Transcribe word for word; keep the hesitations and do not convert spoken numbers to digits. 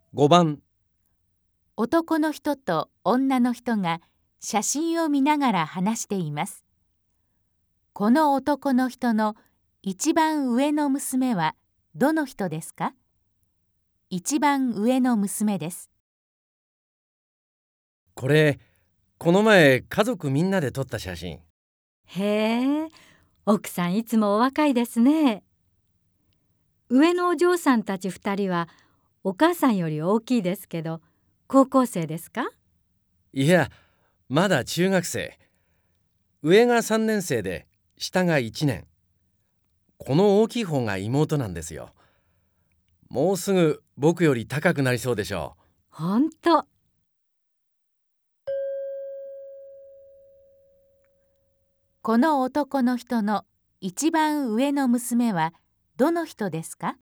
ごばん、 男の人と女の人が写真を見ながら話しています。この男の人の一番上の娘はどの人ですか？一番上の娘です。 これ、この前家族みんなで撮った写真。 へえ、奥さんいつもお若いですね。上のお嬢さんたち二人はお母さんより大きいですけど、高校生ですか？ いや、まだ中学生。上がさんねん生で、下がいちねん。この大きい方が妹なんですよ。もうすぐ僕より高くなりそうでしょほんと。 この男の人の一番上の娘はどの人ですか？